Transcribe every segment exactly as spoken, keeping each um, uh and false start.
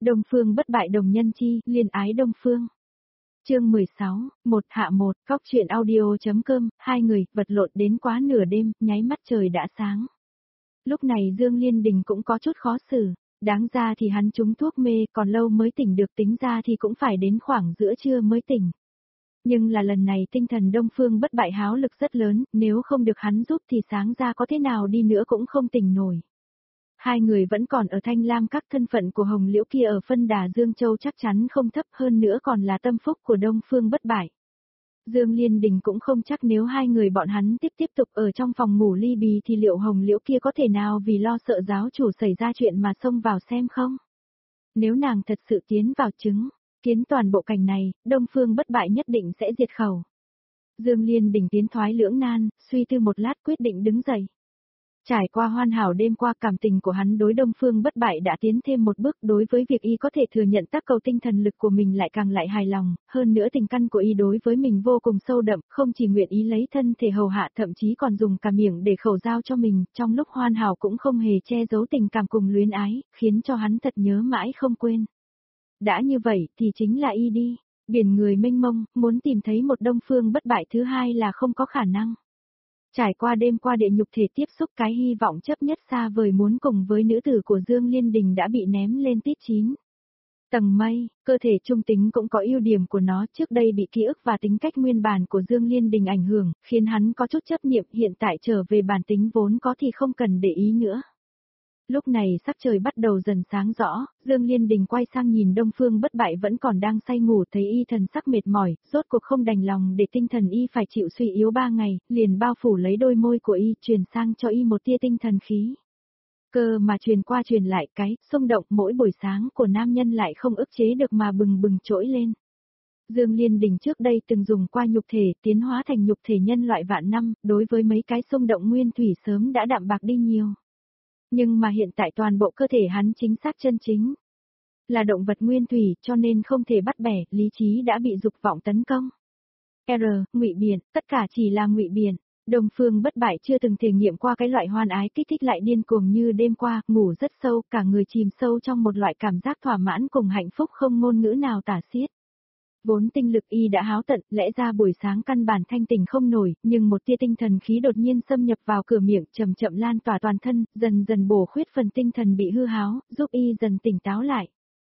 Đông Phương bất bại đồng nhân chi, liên ái Đông Phương. Chương mười sáu, một hạ một, góc truyện audio.com, hai người, vật lộn đến quá nửa đêm, nháy mắt trời đã sáng. Lúc này Dương Liên Đình cũng có chút khó xử, đáng ra thì hắn trúng thuốc mê, còn lâu mới tỉnh được, tính ra thì cũng phải đến khoảng giữa trưa mới tỉnh. Nhưng là lần này tinh thần Đông Phương bất bại háo lực rất lớn, nếu không được hắn giúp thì sáng ra có thế nào đi nữa cũng không tỉnh nổi. Hai người vẫn còn ở Thanh Lam các, thân phận của Hồng Liễu kia ở phân đà Dương Châu chắc chắn không thấp, hơn nữa còn là tâm phúc của Đông Phương bất bại. Dương Liên Đình cũng không chắc nếu hai người bọn hắn tiếp tiếp tục ở trong phòng ngủ ly bì thì liệu Hồng Liễu kia có thể nào vì lo sợ giáo chủ xảy ra chuyện mà xông vào xem không? Nếu nàng thật sự tiến vào chứng, kiến toàn bộ cảnh này, Đông Phương bất bại nhất định sẽ diệt khẩu. Dương Liên Đình tiến thoái lưỡng nan, suy tư một lát quyết định đứng dậy. Trải qua hoàn hảo đêm qua, cảm tình của hắn đối Đông Phương bất bại đã tiến thêm một bước, đối với việc y có thể thừa nhận tác cầu tinh thần lực của mình lại càng lại hài lòng, hơn nữa tình căn của y đối với mình vô cùng sâu đậm, không chỉ nguyện ý lấy thân thể hầu hạ, thậm chí còn dùng cả miệng để khẩu giao cho mình, trong lúc hoàn hảo cũng không hề che giấu tình cảm cùng luyến ái, khiến cho hắn thật nhớ mãi không quên. Đã như vậy thì chính là y đi, biển người mênh mông, muốn tìm thấy một Đông Phương bất bại thứ hai là không có khả năng. Trải qua đêm qua địa nhục thể tiếp xúc, cái hy vọng chấp nhất xa vời muốn cùng với nữ tử của Dương Liên Đình đã bị ném lên tít chín. Tầng mây, cơ thể trung tính cũng có ưu điểm của nó, trước đây bị ký ức và tính cách nguyên bản của Dương Liên Đình ảnh hưởng, khiến hắn có chút chấp niệm, hiện tại trở về bản tính vốn có thì không cần để ý nữa. Lúc này sắc trời bắt đầu dần sáng rõ, Dương Liên Đình quay sang nhìn Đông Phương bất bại vẫn còn đang say ngủ, thấy y thần sắc mệt mỏi, rốt cuộc không đành lòng để tinh thần y phải chịu suy yếu ba ngày, liền bao phủ lấy đôi môi của y, truyền sang cho y một tia tinh thần khí. Cơ mà truyền qua truyền lại, cái xung động mỗi buổi sáng của nam nhân lại không ức chế được mà bừng bừng trỗi lên. Dương Liên Đình trước đây từng dùng qua nhục thể tiến hóa thành nhục thể nhân loại vạn năm, đối với mấy cái xung động nguyên thủy sớm đã đạm bạc đi nhiều. Nhưng mà hiện tại toàn bộ cơ thể hắn chính xác chân chính là động vật nguyên thủy, cho nên không thể bắt bẻ, lý trí đã bị dục vọng tấn công. R, ngụy biện, tất cả chỉ là ngụy biện. Đông Phương bất bại chưa từng thể nghiệm qua cái loại hoan ái kích thích lại điên cuồng như đêm qua, ngủ rất sâu, cả người chìm sâu trong một loại cảm giác thỏa mãn cùng hạnh phúc không ngôn ngữ nào tả xiết. Vốn tinh lực y đã háo tận, lẽ ra buổi sáng căn bản thanh tỉnh không nổi, nhưng một tia tinh thần khí đột nhiên xâm nhập vào cửa miệng, chậm chậm lan tỏa toàn thân, dần dần bổ khuyết phần tinh thần bị hư háo, giúp y dần tỉnh táo lại.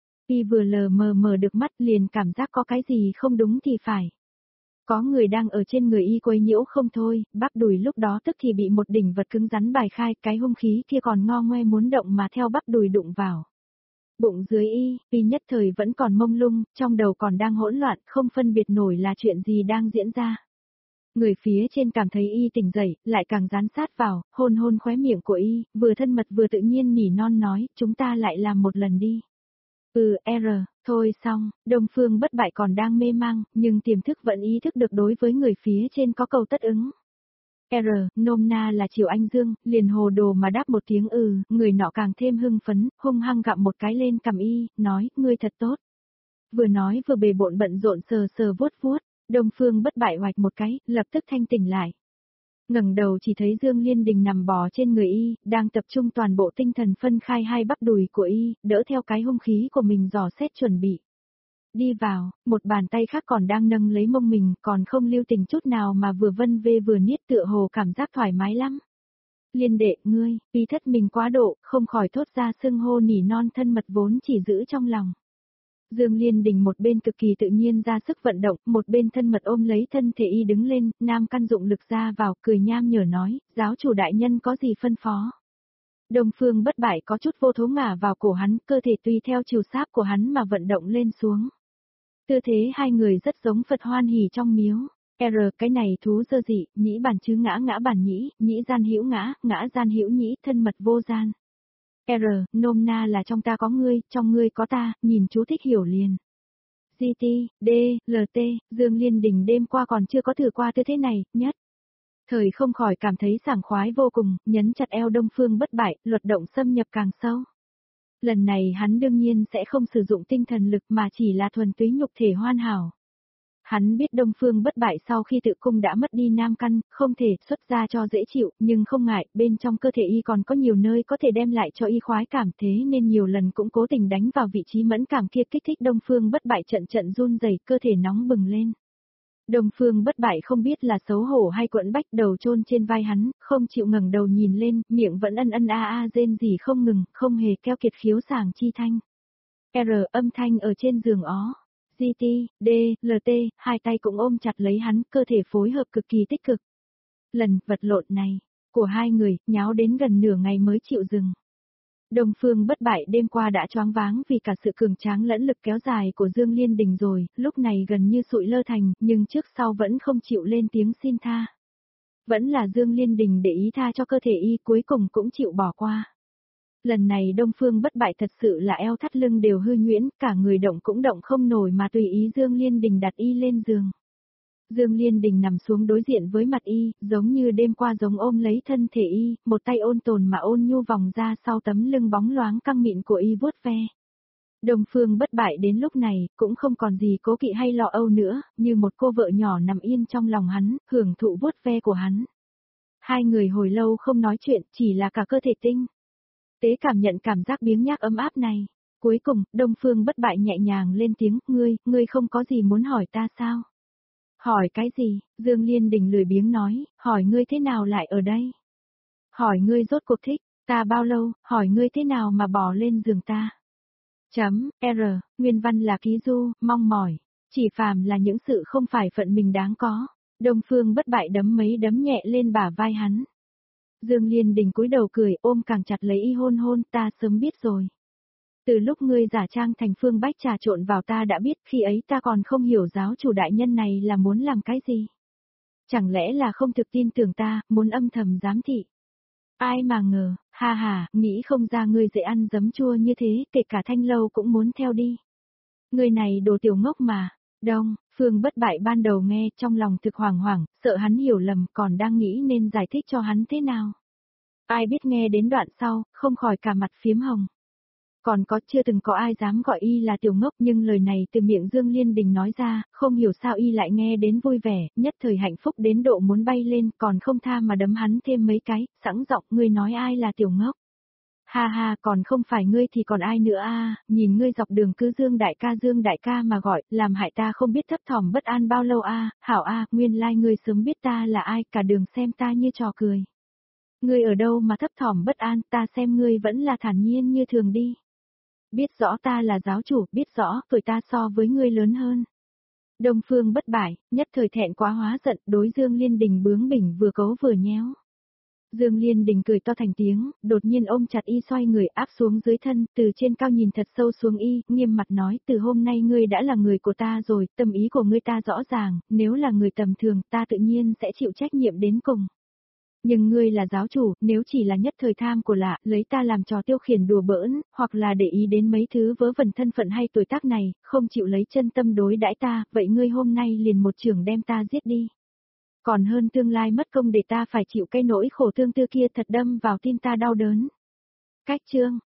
Y vừa lờ mờ mở được mắt liền cảm giác có cái gì không đúng thì phải. Có người đang ở trên người y quấy nhiễu không thôi, bắp đùi lúc đó tức thì bị một đỉnh vật cứng rắn bài khai, cái hung khí kia còn ngo ngoe muốn động mà theo bắp đùi đụng vào. Bụng dưới y, y nhất thời vẫn còn mông lung, trong đầu còn đang hỗn loạn, không phân biệt nổi là chuyện gì đang diễn ra. Người phía trên cảm thấy y tỉnh dậy, lại càng dán sát vào, hôn hôn khóe miệng của y, vừa thân mật vừa tự nhiên nỉ non nói, chúng ta lại làm một lần đi. Ừ, R, thôi xong, Đông Phương bất bại còn đang mê mang, nhưng tiềm thức vẫn ý thức được đối với người phía trên có cầu tất ứng. R, nôm na là Triều Anh Dương, liền hồ đồ mà đáp một tiếng ừ, người nọ càng thêm hưng phấn, hung hăng gặm một cái lên cằm y, nói, ngươi thật tốt. Vừa nói vừa bề bộn bận rộn sờ sờ vuốt vuốt, Đông Phương bất bại hoạch một cái, lập tức thanh tỉnh lại. Ngẩng đầu chỉ thấy Dương Liên Đình nằm bò trên người y, đang tập trung toàn bộ tinh thần phân khai hai bắp đùi của y, đỡ theo cái hung khí của mình dò xét chuẩn bị. Đi vào, một bàn tay khác còn đang nâng lấy mông mình, còn không lưu tình chút nào mà vừa vân vê vừa niết, tựa hồ cảm giác thoải mái lắm. Liên đệ, ngươi, y thất mình quá độ, không khỏi thốt ra xưng hô nỉ non thân mật vốn chỉ giữ trong lòng. Dương Liên Đình một bên cực kỳ tự nhiên ra sức vận động, một bên thân mật ôm lấy thân thể y đứng lên, nam căn dụng lực ra vào, cười nham nhở nói, giáo chủ đại nhân có gì phân phó. Đông Phương bất bại có chút vô thố ngả vào cổ hắn, cơ thể tùy theo chiều sáp của hắn mà vận động lên xuống. Tư thế hai người rất giống Phật hoan hỉ trong miếu. R, cái này thú dơ dị, nhĩ bản chứ ngã ngã bản nhĩ, nhĩ gian hữu ngã, ngã gian hữu nhĩ, thân mật vô gian. R, nôm na là trong ta có ngươi, trong ngươi có ta, nhìn chú thích hiểu liền. giê tê, D, lờ tê, Dương Liên Đình đêm qua còn chưa có thử qua tư thế này, nhất. Thời không khỏi cảm thấy sảng khoái vô cùng, nhấn chặt eo Đông Phương bất bại, luật động xâm nhập càng sâu. Lần này hắn đương nhiên sẽ không sử dụng tinh thần lực mà chỉ là thuần túy nhục thể hoàn hảo. Hắn biết Đông Phương Bất Bại sau khi tự cung đã mất đi nam căn, không thể xuất ra cho dễ chịu, nhưng không ngại, bên trong cơ thể y còn có nhiều nơi có thể đem lại cho y khoái cảm, thế nên nhiều lần cũng cố tình đánh vào vị trí mẫn cảm kia, kích thích Đông Phương Bất Bại trận trận run rẩy, cơ thể nóng bừng lên. Đông Phương Bất Bại không biết là xấu hổ hay quẫn bách, đầu chôn trên vai hắn, không chịu ngẩng đầu nhìn lên, miệng vẫn ân ân a a rên rỉ không ngừng, không hề keo kiệt khiếu sàng chi thanh. R âm thanh ở trên giường ó. G T, D, L T, hai tay cũng ôm chặt lấy hắn, cơ thể phối hợp cực kỳ tích cực. Lần vật lộn này, của hai người, nháo đến gần nửa ngày mới chịu dừng. Đông Phương Bất Bại đêm qua đã choáng váng vì cả sự cường tráng lẫn lực kéo dài của Dương Liên Đình rồi, lúc này gần như sụi lơ thành, nhưng trước sau vẫn không chịu lên tiếng xin tha. Vẫn là Dương Liên Đình để ý tha cho cơ thể y, cuối cùng cũng chịu bỏ qua. Lần này Đông Phương Bất Bại thật sự là eo thắt lưng đều hư nhuyễn, cả người động cũng động không nổi mà tùy ý Dương Liên Đình đặt y lên giường. Dương Liên Đình nằm xuống đối diện với mặt y, giống như đêm qua giống ôm lấy thân thể y, một tay ôn tồn mà ôn nhu vòng ra sau tấm lưng bóng loáng căng mịn của y vuốt ve. Đông Phương Bất Bại đến lúc này, cũng không còn gì cố kỵ hay lo âu nữa, như một cô vợ nhỏ nằm yên trong lòng hắn, hưởng thụ vuốt ve của hắn. Hai người hồi lâu không nói chuyện, chỉ là cả cơ thể tinh tế cảm nhận cảm giác biếng nhác ấm áp này. Cuối cùng, Đông Phương Bất Bại nhẹ nhàng lên tiếng, ngươi, ngươi không có gì muốn hỏi ta sao? Hỏi cái gì? Dương Liên Đình lười biếng nói, hỏi ngươi thế nào lại ở đây? Hỏi ngươi rốt cuộc thích, ta bao lâu, hỏi ngươi thế nào mà bỏ lên giường ta? Chấm, R, nguyên văn là ký du, mong mỏi, chỉ phàm là những sự không phải phận mình đáng có. Đông Phương Bất Bại đấm mấy đấm nhẹ lên bả vai hắn. Dương Liên Đình cúi đầu cười, ôm càng chặt lấy y hôn hôn, ta sớm biết rồi. Từ lúc ngươi giả trang thành Phương Bách trà trộn vào ta đã biết, khi ấy ta còn không hiểu giáo chủ đại nhân này là muốn làm cái gì. Chẳng lẽ là không thực tin tưởng ta, muốn âm thầm giám thị. Ai mà ngờ, ha ha, nghĩ không ra ngươi dễ ăn giấm chua như thế, kể cả Thanh Lâu cũng muốn theo đi. Ngươi này đồ tiểu ngốc mà. Đông, Phương Bất Bại ban đầu nghe trong lòng thực hoảng hoảng, sợ hắn hiểu lầm, còn đang nghĩ nên giải thích cho hắn thế nào. Ai biết nghe đến đoạn sau, không khỏi cả mặt phiếm hồng. Còn có chưa từng có ai dám gọi y là tiểu ngốc, nhưng lời này từ miệng Dương Liên Đình nói ra, không hiểu sao y lại nghe đến vui vẻ, nhất thời hạnh phúc đến độ muốn bay lên, còn không tha mà đấm hắn thêm mấy cái, sẵn giọng, ngươi nói ai là tiểu ngốc. Ha ha, còn không phải ngươi thì còn ai nữa a? Nhìn ngươi dọc đường cứ Dương đại ca Dương đại ca mà gọi, làm hại ta không biết thấp thỏm bất an bao lâu a. Hảo a, nguyên lai like ngươi sớm biết ta là ai, cả đường xem ta như trò cười. Ngươi ở đâu mà thấp thỏm bất an, ta xem ngươi vẫn là thản nhiên như thường đi. Biết rõ ta là giáo chủ, biết rõ, tuổi ta so với ngươi lớn hơn. Đông Phương Bất Bại, nhất thời thẹn quá hóa giận, đối Dương Liên Đình bướng bỉnh vừa cấu vừa nhéo. Dương Liên Đình cười to thành tiếng, đột nhiên ôm chặt y xoay người áp xuống dưới thân, từ trên cao nhìn thật sâu xuống y, nghiêm mặt nói, từ hôm nay ngươi đã là người của ta rồi, tâm ý của ngươi ta rõ ràng, nếu là người tầm thường, ta tự nhiên sẽ chịu trách nhiệm đến cùng. Nhưng ngươi là giáo chủ, nếu chỉ là nhất thời tham của lạ, lấy ta làm trò tiêu khiển đùa bỡn, hoặc là để ý đến mấy thứ vớ vẩn thân phận hay tuổi tác này, không chịu lấy chân tâm đối đãi ta, vậy ngươi hôm nay liền một chưởng đem ta giết đi. Còn hơn tương lai mất công để ta phải chịu cái nỗi khổ tương tư kia thật đâm vào tim ta đau đớn. Cách chương